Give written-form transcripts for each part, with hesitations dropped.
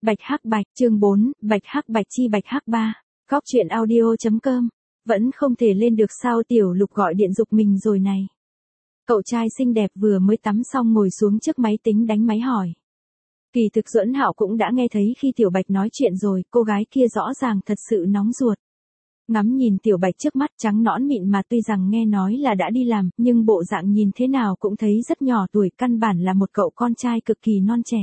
Bạch Hắc Bạch, chương 4, Bạch Hắc Bạch chi Bạch Hắc 3. Góc truyện audio.com. Vẫn không thể lên được sao, Tiểu Lục gọi điện giục mình rồi này. Cậu trai xinh đẹp vừa mới tắm xong ngồi xuống trước máy tính đánh máy hỏi. Kỳ thực Duẫn Hạo cũng đã nghe thấy khi Tiểu Bạch nói chuyện rồi, cô gái kia rõ ràng thật sự nóng ruột. Ngắm nhìn Tiểu Bạch trước mắt trắng nõn mịn mà tuy rằng nghe nói là đã đi làm, nhưng bộ dạng nhìn thế nào cũng thấy rất nhỏ tuổi, căn bản là một cậu con trai cực kỳ non trẻ.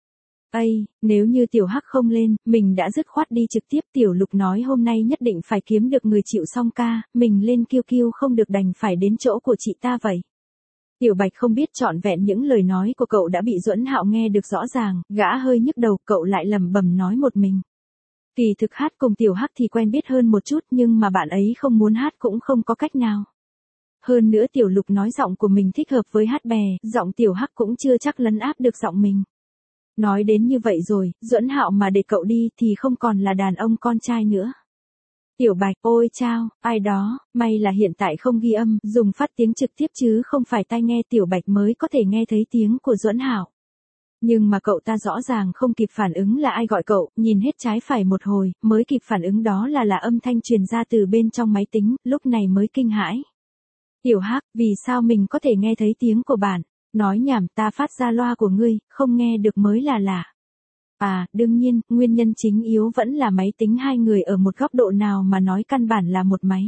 Ây, nếu như Tiểu Hắc không lên, mình đã dứt khoát đi trực tiếp. Tiểu Lục nói hôm nay nhất định phải kiếm được người chịu xong ca, mình lên kiêu kiêu không được đành phải đến chỗ của chị ta vậy. Tiểu Bạch không biết trọn vẹn những lời nói của cậu đã bị Duẫn Hạo nghe được rõ ràng, gã hơi nhức đầu, cậu lại lẩm bẩm nói một mình. Kỳ thực hát cùng Tiểu Hắc thì quen biết hơn một chút, nhưng mà bạn ấy không muốn hát cũng không có cách nào. Hơn nữa Tiểu Lục nói giọng của mình thích hợp với hát bè, giọng Tiểu Hắc cũng chưa chắc lấn áp được giọng mình. Nói đến như vậy rồi, Duẫn Hạo mà để cậu đi thì không còn là đàn ông con trai nữa. Tiểu Bạch, ôi chao, ai đó, may là hiện tại không ghi âm, dùng phát tiếng trực tiếp chứ không phải tai nghe. Tiểu Bạch mới có thể nghe thấy tiếng của Duẫn Hạo. Nhưng mà cậu ta rõ ràng không kịp phản ứng là ai gọi cậu, nhìn hết trái phải một hồi, mới kịp phản ứng đó là âm thanh truyền ra từ bên trong máy tính, lúc này mới kinh hãi. Tiểu Hắc, vì sao mình có thể nghe thấy tiếng của bạn? Nói nhảm, ta phát ra loa của ngươi, không nghe được mới là lạ. À, đương nhiên, nguyên nhân chính yếu vẫn là máy tính, hai người ở một góc độ nào mà nói căn bản là một máy.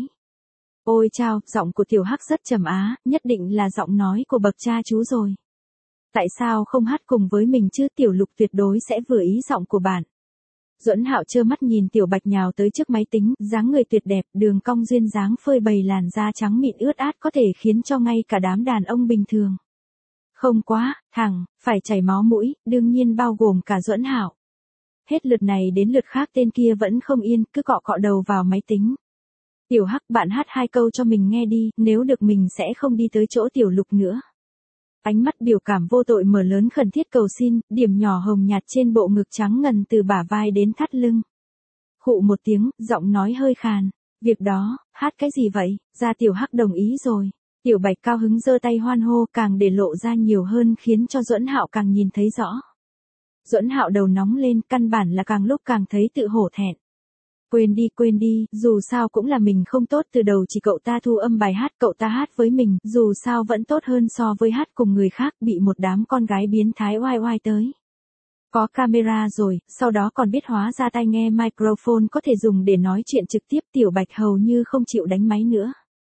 Ôi chao, giọng của Tiểu Hắc rất trầm á, nhất định là giọng nói của bậc cha chú rồi. Tại sao không hát cùng với mình chứ? Tiểu Lục tuyệt đối sẽ vừa ý giọng của bạn. Duẫn Hạo trơ mắt nhìn Tiểu Bạch nhào tới trước máy tính, dáng người tuyệt đẹp, đường cong duyên dáng phơi bày làn da trắng mịn ướt át có thể khiến cho ngay cả đám đàn ông bình thường. Không quá, thẳng, phải chảy máu mũi, đương nhiên bao gồm cả Duẫn Hạo. Hết lượt này đến lượt khác tên kia vẫn không yên, cứ cọ cọ đầu vào máy tính. Tiểu Hắc, bạn hát 2 câu cho mình nghe đi, nếu được mình sẽ không đi tới chỗ Tiểu Lục nữa. Ánh mắt biểu cảm vô tội mở lớn khẩn thiết cầu xin, điểm nhỏ hồng nhạt trên bộ ngực trắng ngần từ bả vai đến thắt lưng. Khụ một tiếng, giọng nói hơi khàn. Việc đó, hát cái gì vậy? Ra Tiểu Hắc đồng ý rồi. Tiểu Bạch cao hứng giơ tay hoan hô, càng để lộ ra nhiều hơn khiến cho Duẫn Hạo càng nhìn thấy rõ. Duẫn Hạo đầu nóng lên, căn bản là càng lúc càng thấy tự hổ thẹn. Quên đi, dù sao cũng là mình không tốt, từ đầu chỉ cậu ta thu âm bài hát, cậu ta hát với mình, dù sao vẫn tốt hơn so với hát cùng người khác, bị một đám con gái biến thái oai oai tới. Có camera rồi, sau đó còn biết hóa ra tai nghe microphone có thể dùng để nói chuyện trực tiếp. Tiểu Bạch hầu như không chịu đánh máy nữa.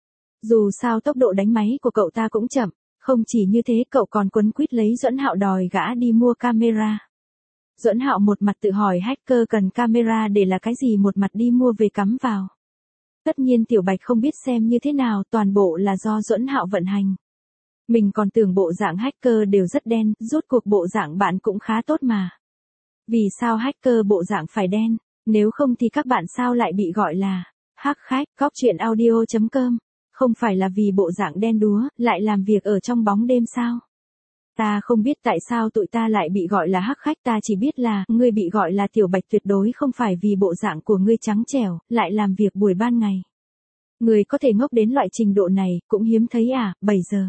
Dù sao tốc độ đánh máy của cậu ta cũng chậm, không chỉ như thế cậu còn quấn quýt lấy Duẫn Hạo đòi gã đi mua camera. Duẫn Hạo một mặt tự hỏi hacker cần camera để là cái gì, một mặt đi mua về cắm vào. Tất nhiên Tiểu Bạch không biết xem như thế nào, toàn bộ là do Duẫn Hạo vận hành. Mình còn tưởng bộ dạng hacker đều rất đen, rốt cuộc bộ dạng bạn cũng khá tốt mà. Vì sao hacker bộ dạng phải đen, nếu không thì các bạn sao lại bị gọi là hack khách? Góc truyện audio.com. Không phải là vì bộ dạng đen đúa, lại làm việc ở trong bóng đêm sao? Ta không biết tại sao tụi ta lại bị gọi là hắc khách, ta chỉ biết là, ngươi bị gọi là Tiểu Bạch tuyệt đối không phải vì bộ dạng của ngươi trắng trẻo, lại làm việc buổi ban ngày. Ngươi có thể ngốc đến loại trình độ này, cũng hiếm thấy à. 7 giờ.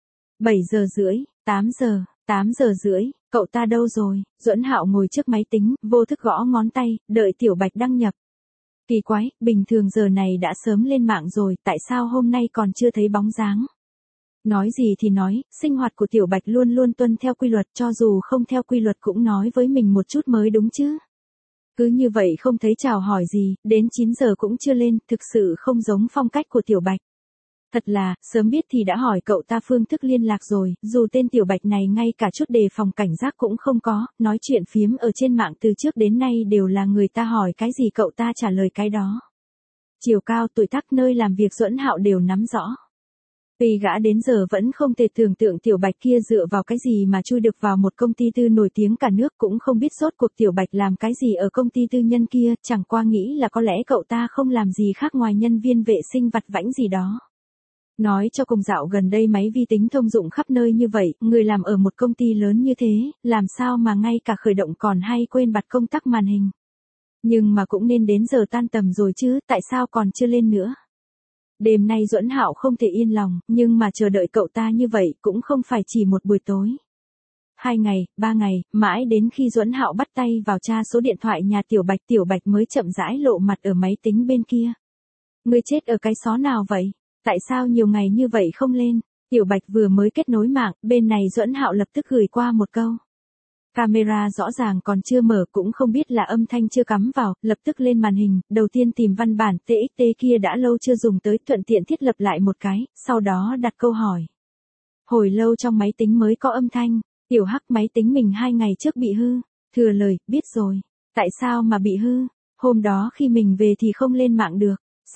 7 giờ rưỡi, 8 giờ, 8 giờ rưỡi, cậu ta đâu rồi? Duẫn Hạo ngồi trước máy tính, vô thức gõ ngón tay, đợi Tiểu Bạch đăng nhập. Kỳ quái, bình thường giờ này đã sớm lên mạng rồi, tại sao hôm nay còn chưa thấy bóng dáng? Nói gì thì nói, sinh hoạt của Tiểu Bạch luôn luôn tuân theo quy luật, cho dù không theo quy luật cũng nói với mình một chút mới đúng chứ. Cứ như vậy không thấy chào hỏi gì, đến 9 giờ cũng chưa lên, thực sự không giống phong cách của Tiểu Bạch. Thật là, sớm biết thì đã hỏi cậu ta phương thức liên lạc rồi, dù tên Tiểu Bạch này ngay cả chút đề phòng cảnh giác cũng không có, nói chuyện phiếm ở trên mạng từ trước đến nay đều là người ta hỏi cái gì cậu ta trả lời cái đó. Chiều cao, tuổi tác, nơi làm việc Duẫn Hạo đều nắm rõ. Vì gã đến giờ vẫn không thể tưởng tượng Tiểu Bạch kia dựa vào cái gì mà chui được vào một công ty tư nổi tiếng cả nước, cũng không biết rốt cuộc Tiểu Bạch làm cái gì ở công ty tư nhân kia, chẳng qua nghĩ là có lẽ cậu ta không làm gì khác ngoài nhân viên vệ sinh vặt vãnh gì đó. Nói cho cùng dạo gần đây máy vi tính thông dụng khắp nơi như vậy, người làm ở một công ty lớn như thế, làm sao mà ngay cả khởi động còn hay quên bật công tắc màn hình. Nhưng mà cũng nên đến giờ tan tầm rồi chứ, tại sao còn chưa lên nữa? Đêm nay Duẫn Hạo không thể yên lòng, nhưng mà chờ đợi cậu ta như vậy cũng không phải chỉ một buổi tối. 2 ngày, 3 ngày, mãi đến khi Duẫn Hạo bắt tay vào tra số điện thoại nhà Tiểu Bạch mới chậm rãi lộ mặt ở máy tính bên kia. Ngươi chết ở cái xó nào vậy? Tại sao nhiều ngày như vậy không lên? Tiểu Bạch vừa mới kết nối mạng, bên này Duẫn Hạo lập tức gửi qua một câu. Camera rõ ràng còn chưa mở, cũng không biết là âm thanh chưa cắm vào, lập tức lên màn hình, đầu tiên tìm văn bản TXT kia đã lâu chưa dùng tới, thuận tiện thiết lập lại một cái, sau đó đặt câu hỏi. Hồi lâu trong máy tính mới có âm thanh, Tiểu Hắc máy tính mình 2 ngày trước bị hư, thừa lời, biết rồi. Tại sao mà bị hư? Hôm đó khi mình về thì không lên mạng được,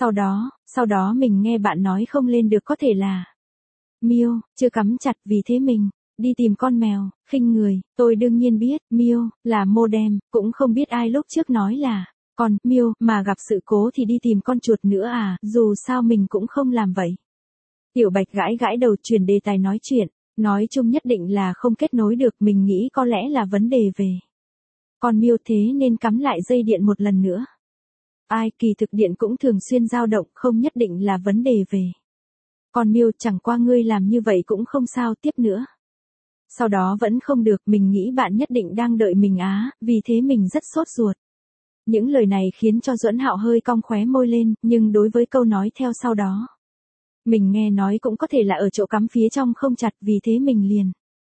sau đó mình nghe bạn nói không lên được có thể là Miêu, chưa cắm chặt vì thế mình đi tìm con mèo, khinh người, tôi đương nhiên biết, Miêu, là modem, cũng không biết ai lúc trước nói là, còn, Miêu, mà gặp sự cố thì đi tìm con chuột nữa à, dù sao mình cũng không làm vậy. Tiểu Bạch gãi đầu chuyển đề tài nói chuyện, nói chung nhất định là không kết nối được, mình nghĩ có lẽ là vấn đề về con Miêu, thế nên cắm lại dây điện một lần nữa. Ai, kỳ thực điện cũng thường xuyên dao động, không nhất định là vấn đề về con Miêu, chẳng qua ngươi làm như vậy cũng không sao, tiếp nữa. Sau đó vẫn không được, mình nghĩ bạn nhất định đang đợi mình á, vì thế mình rất sốt ruột. Những lời này khiến cho Duẫn Hạo hơi cong khóe môi lên, nhưng đối với câu nói theo sau đó, mình nghe nói cũng có thể là ở chỗ cắm phía trong không chặt, vì thế mình liền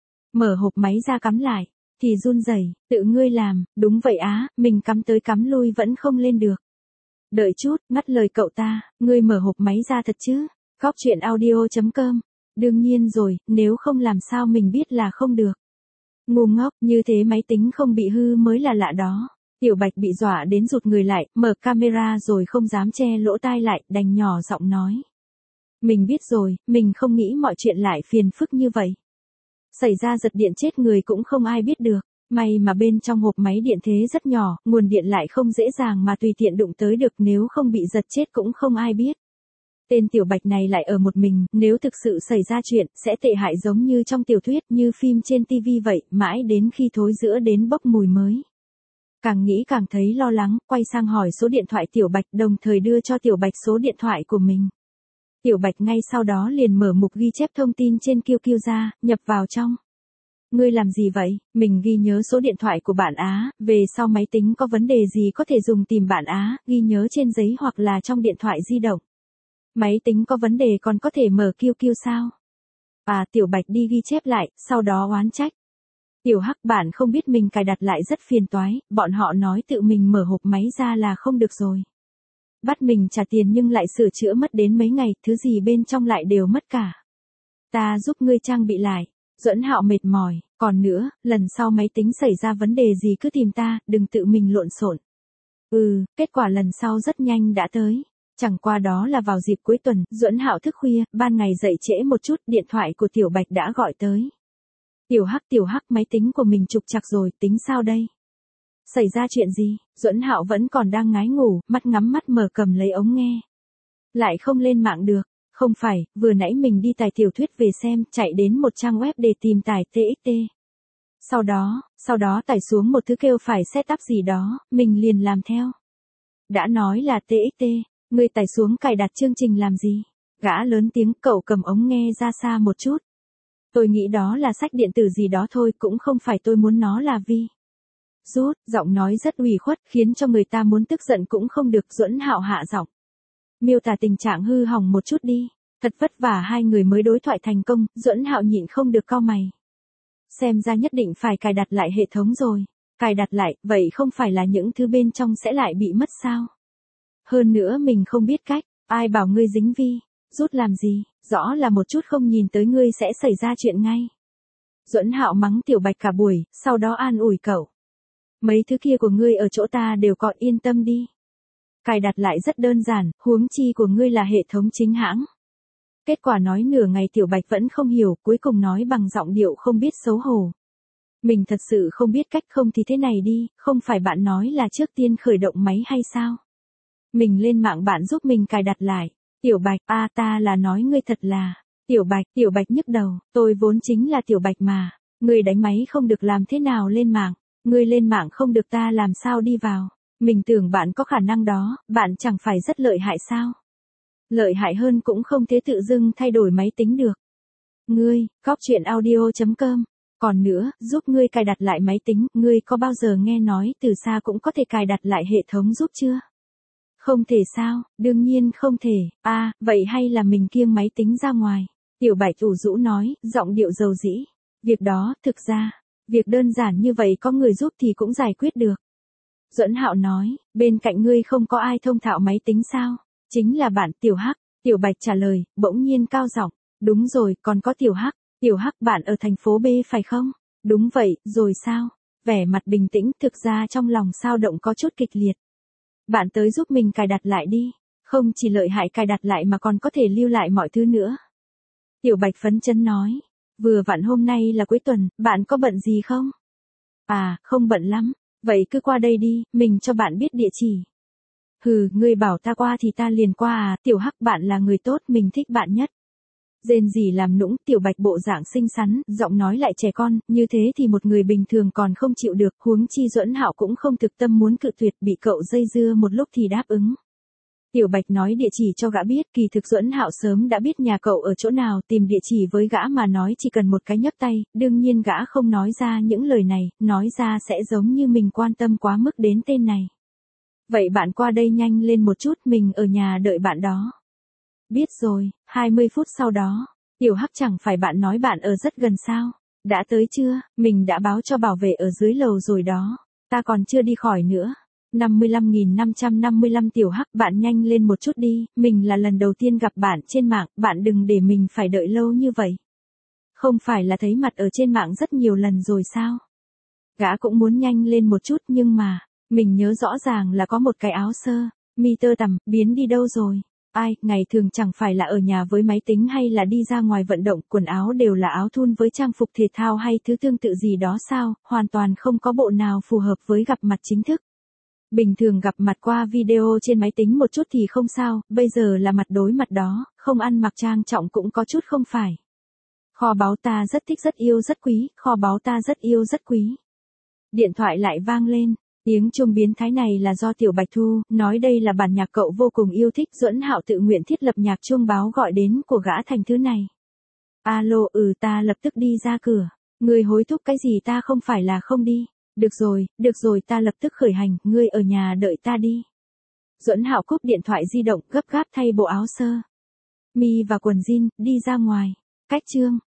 mở hộp máy ra cắm lại, thì run rẩy, tự ngươi làm, đúng vậy á, mình cắm tới cắm lui vẫn không lên được. Đợi chút, ngắt lời cậu ta, ngươi mở hộp máy ra thật chứ? Góc chuyện audio.com. Đương nhiên rồi, nếu không làm sao mình biết là không được. Ngu ngốc, như thế máy tính không bị hư mới là lạ đó. Tiểu Bạch bị dọa đến rụt người lại, mở camera rồi không dám che lỗ tai lại, đành nhỏ giọng nói. Mình biết rồi, mình không nghĩ mọi chuyện lại phiền phức như vậy. Xảy ra giật điện chết người cũng không ai biết được. May mà bên trong hộp máy điện thế rất nhỏ, nguồn điện lại không dễ dàng mà tùy tiện đụng tới được, nếu không bị giật chết cũng không ai biết. Tên Tiểu Bạch này lại ở một mình, nếu thực sự xảy ra chuyện, sẽ tệ hại giống như trong tiểu thuyết, như phim trên TV vậy, mãi đến khi thối rữa đến bốc mùi mới. Càng nghĩ càng thấy lo lắng, quay sang hỏi số điện thoại Tiểu Bạch, đồng thời đưa cho Tiểu Bạch số điện thoại của mình. Tiểu Bạch ngay sau đó liền mở mục ghi chép thông tin trên QQ ra, nhập vào trong. Ngươi làm gì vậy? Mình ghi nhớ số điện thoại của bạn á, về sau máy tính có vấn đề gì có thể dùng tìm bạn á, ghi nhớ trên giấy hoặc là trong điện thoại di động. Máy tính có vấn đề còn có thể mở QQ sao? À, Tiểu Bạch đi ghi chép lại, sau đó oán trách. Tiểu Hắc, bạn không biết mình cài đặt lại rất phiền toái, bọn họ nói tự mình mở hộp máy ra là không được rồi. Bắt mình trả tiền nhưng lại sửa chữa mất đến mấy ngày, thứ gì bên trong lại đều mất cả. Ta giúp ngươi trang bị lại. Duẫn Hạo mệt mỏi, còn nữa, lần sau máy tính xảy ra vấn đề gì cứ tìm ta, đừng tự mình lộn xộn. Kết quả lần sau rất nhanh đã tới. Chẳng qua đó là vào dịp cuối tuần, Duẫn Hạo thức khuya, ban ngày dậy trễ một chút, điện thoại của Tiểu Bạch đã gọi tới. Tiểu Hắc, máy tính của mình trục trặc rồi, tính sao đây? Xảy ra chuyện gì? Duẫn Hạo vẫn còn đang ngái ngủ, mắt ngắm mắt mở cầm lấy ống nghe. Lại không lên mạng được. Không phải, vừa nãy mình đi tải tiểu thuyết về xem, chạy đến một trang web để tìm tải TXT. Sau đó tải xuống một thứ kêu phải setup gì đó, mình liền làm theo. Đã nói là TXT, ngươi tải xuống cài đặt chương trình làm gì? Gã lớn tiếng, cậu cầm ống nghe ra xa một chút. Tôi nghĩ đó là sách điện tử gì đó thôi, cũng không phải tôi muốn nó là vi. Rút, giọng nói rất ủy khuất, khiến cho người ta muốn tức giận cũng không được. Duẫn Hạo hạ giọng. Miêu tả tình trạng hư hỏng một chút đi. Thật vất vả hai người mới đối thoại thành công, Duẫn Hạo nhịn không được cau mày. Xem ra nhất định phải cài đặt lại hệ thống rồi. Cài đặt lại, vậy không phải là những thứ bên trong sẽ lại bị mất sao? Hơn nữa mình không biết cách, ai bảo ngươi dính vi, rút làm gì, rõ là một chút không nhìn tới ngươi sẽ xảy ra chuyện ngay. Duẫn Hạo mắng Tiểu Bạch cả buổi, sau đó an ủi cậu. Mấy thứ kia của ngươi ở chỗ ta đều có, yên tâm đi. Cài đặt lại rất đơn giản, huống chi của ngươi là hệ thống chính hãng. Kết quả nói nửa ngày Tiểu Bạch vẫn không hiểu, cuối cùng nói bằng giọng điệu không biết xấu hổ. Mình thật sự không biết cách, không thì thế này đi, không phải bạn nói là trước tiên khởi động máy hay sao? Mình lên mạng bạn giúp mình cài đặt lại. Tiểu Bạch, ta là nói ngươi thật là. Tiểu Bạch nhức đầu, tôi vốn chính là Tiểu Bạch mà. Ngươi đánh máy không được làm thế nào lên mạng, ngươi lên mạng không được ta làm sao đi vào. Mình tưởng bạn có khả năng đó, bạn chẳng phải rất lợi hại sao? Lợi hại hơn cũng không thể tự dưng thay đổi máy tính được. Ngươi, góc chuyện audio.com Còn nữa, giúp ngươi cài đặt lại máy tính, ngươi có bao giờ nghe nói từ xa cũng có thể cài đặt lại hệ thống giúp chưa? Không thể sao, đương nhiên không thể, vậy hay là mình kiêng máy tính ra ngoài. Tiểu Bạch ủ rũ nói, giọng điệu dầu dĩ. Việc đó, thực ra, việc đơn giản như vậy có người giúp thì cũng giải quyết được. Duẫn Hạo nói, bên cạnh ngươi không có ai thông thạo máy tính sao? Chính là bạn Tiểu Hắc. Tiểu Bạch trả lời, bỗng nhiên cao giọng, đúng rồi, còn có Tiểu Hắc. Tiểu Hắc bạn ở thành phố B phải không? Đúng vậy, rồi sao? Vẻ mặt bình tĩnh, thực ra trong lòng sao động có chút kịch liệt. Bạn tới giúp mình cài đặt lại đi. Không chỉ lợi hại cài đặt lại mà còn có thể lưu lại mọi thứ nữa. Tiểu Bạch phấn chấn nói. Vừa vặn hôm nay là cuối tuần, bạn có bận gì không? Không bận lắm. Vậy cứ qua đây đi, mình cho bạn biết địa chỉ. Hừ, ngươi bảo ta qua thì ta liền qua Tiểu Hắc bạn là người tốt, mình thích bạn nhất. Rên rỉ làm nũng, Tiểu Bạch bộ dạng xinh xắn, giọng nói lại trẻ con, như thế thì một người bình thường còn không chịu được, huống chi Duẫn Hạo cũng không thực tâm muốn cự tuyệt, bị cậu dây dưa một lúc thì đáp ứng. Tiểu Bạch nói địa chỉ cho gã biết, kỳ thực Duẫn Hạo sớm đã biết nhà cậu ở chỗ nào, tìm địa chỉ với gã mà nói chỉ cần một cái nhấc tay, đương nhiên gã không nói ra những lời này, nói ra sẽ giống như mình quan tâm quá mức đến tên này. Vậy bạn qua đây nhanh lên một chút, mình ở nhà đợi bạn đó. Biết rồi, 20 phút sau đó, Tiểu Hắc chẳng phải bạn nói bạn ở rất gần sao? Đã tới chưa? Mình đã báo cho bảo vệ ở dưới lầu rồi đó. Ta còn chưa đi khỏi nữa. 55.555 Tiểu Hắc, bạn nhanh lên một chút đi, mình là lần đầu tiên gặp bạn trên mạng, bạn đừng để mình phải đợi lâu như vậy. Không phải là thấy mặt ở trên mạng rất nhiều lần rồi sao? Gã cũng muốn nhanh lên một chút nhưng mà, mình nhớ rõ ràng là có một cái áo sơ, mi tơ tằm, biến đi đâu rồi? Ngày thường chẳng phải là ở nhà với máy tính hay là đi ra ngoài vận động, quần áo đều là áo thun với trang phục thể thao hay thứ tương tự gì đó sao, hoàn toàn không có bộ nào phù hợp với gặp mặt chính thức. Bình thường gặp mặt qua video trên máy tính một chút thì không sao, bây giờ là mặt đối mặt đó, không ăn mặc trang trọng cũng có chút không phải. Kho báu ta rất thích rất yêu rất quý, kho báu ta rất yêu rất quý. Điện thoại lại vang lên, tiếng chuông biến thái này là do Tiểu Bạch thu, nói đây là bản nhạc cậu vô cùng yêu thích, Duẫn Hạo tự nguyện thiết lập nhạc chuông báo gọi đến của gã thành thứ này. Alo, ta lập tức đi ra cửa. Ngươi hối thúc cái gì, ta không phải là không đi. Được rồi, ta lập tức khởi hành, ngươi ở nhà đợi ta đi. Duẫn Hạo cúp điện thoại di động, gấp gáp thay bộ áo sơ mi và quần jean, đi ra ngoài. Cách chương